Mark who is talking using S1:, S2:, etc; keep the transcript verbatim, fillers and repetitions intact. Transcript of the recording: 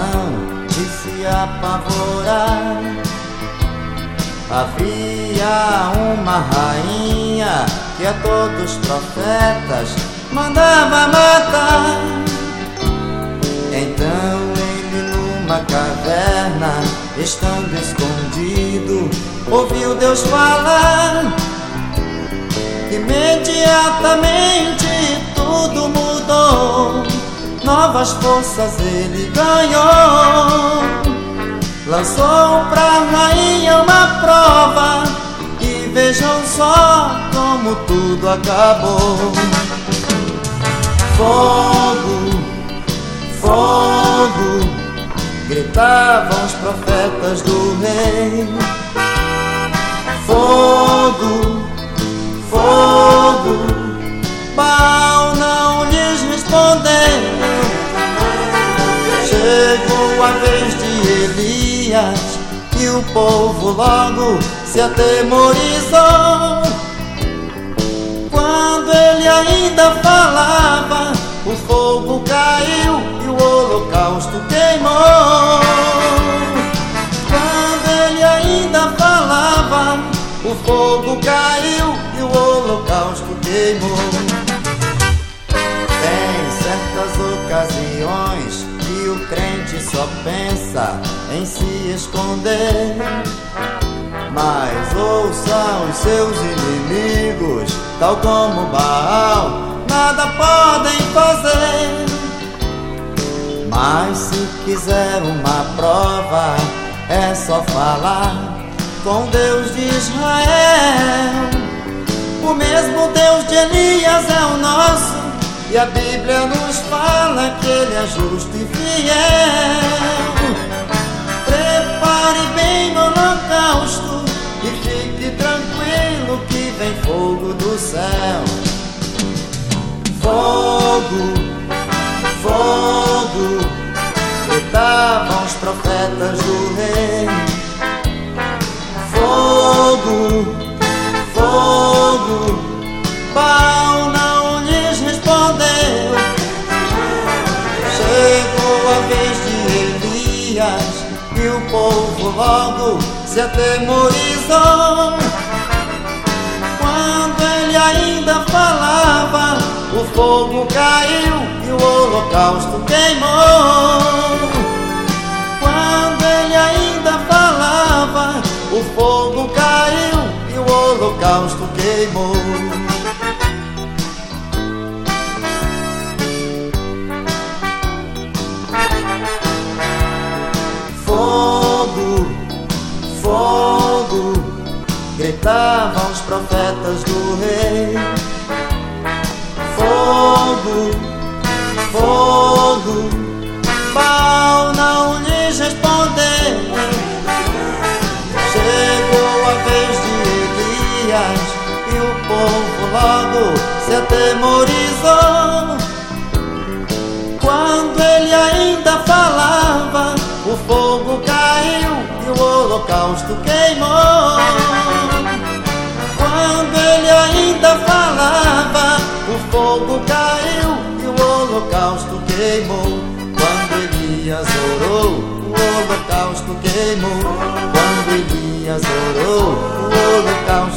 S1: razão de se apavorar. Havia uma rainha que a todos os profetas mandava matar. Então ele, numa caverna, estando escondido, ouviu Deus falar. Imediatamente tudo mudou, novas forças ele ganhou. Lançou pra rainha uma prova e vejam só como tudo acabou. Fogo, fogo, gritavam os profetas do rei. Fogo, fogo, Baal não lhes respondeu. Chegou a vez de Elias e o povo logo se atemorizou. Quando ele ainda falava, o fogo caiu e o holocausto queimou. Quando ele ainda falava, o fogo caiu e o holocausto queimou. Tem certas ocasiões que o crente só pensa em se esconder, mas ouçam os seus inimigos, tal como Baal, nada podem fazer. Mas se quiser uma prova, é só falar com Deus de Israel. O mesmo Deus de Elias é o nosso, e a Bíblia nos fala que Ele é justo e fiel. Prepare bem o holocausto e fique tranquilo que vem fogo do céu. Fogo, fogo, gritavam os profetas do rei. Fogo, fogo, Baal não lhes respondeu. Chegou a vez de Elias e o povo logo se atemorizou. Quando ele ainda falava, o fogo caiu e o holocausto queimou. Quando ele ainda falava, o fogo caiu e o holocausto queimou. Fogo, fogo, gritavam os profetas do rei. Fogo, fogo, Baal não lhes respondeu. Chegou a vez de Elias e o povo logo se atemorizou. Quando ele ainda falava, o fogo caiu e o holocausto queimou. Quando ele ainda falava, o fogo caiu e o holocausto queimou. Quando Elias orou, o holocausto queimou. Quando Elias orou, o holocausto